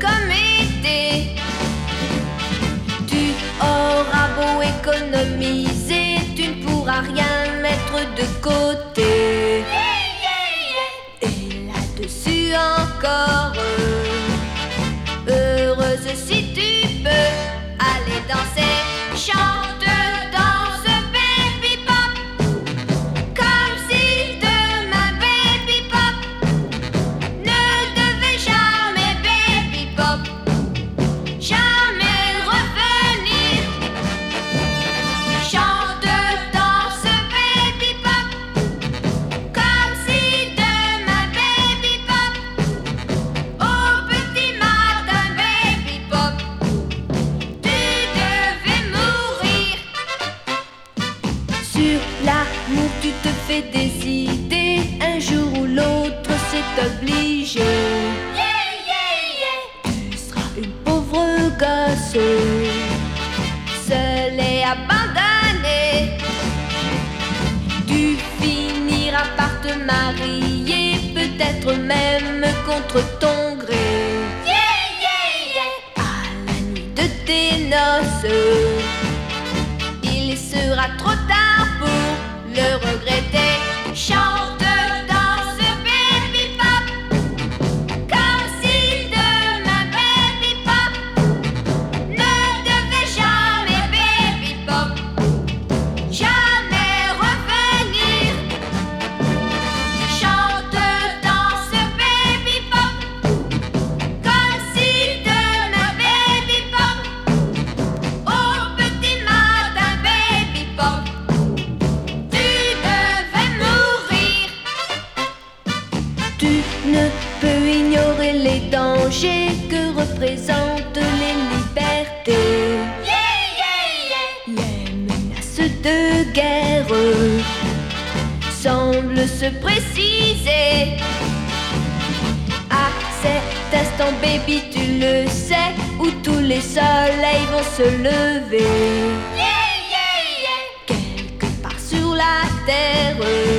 comme été. Tu auras beau économiser, tu ne pourras rien mettre de côté. Et là-dessus encore, heureuse si tu peux aller danser, chante, danse, baby pop, comme si demain baby pop ne devait jamais baby pop, jamais revenir. Chante, danse, baby pop, comme si demain baby pop, au petit matin baby pop, tu devais mourir. Sur l'amour tu te fais des idées, un jour ou l'autre c'est obligé. Tu seras une pauvre gosse, seule et abandonnée. Tu finiras par te marier, peut-être même contre ton gré. À la nuit de tes noces, il sera trop tard pour le regretter. Chante, danse, baby pop, comme si demain baby pop ne devait jamais baby pop, jamais revenir. Chante, danse, baby pop, comme si demain baby pop, au petit matin baby pop, tu devais mourir. Tu ne peux ignorer les dangers que représentent les libertés. Les menaces de guerre semblent se préciser. À cet instant, baby, tu le sais, où tous les soleils vont se lever. Quelque part sur la terre,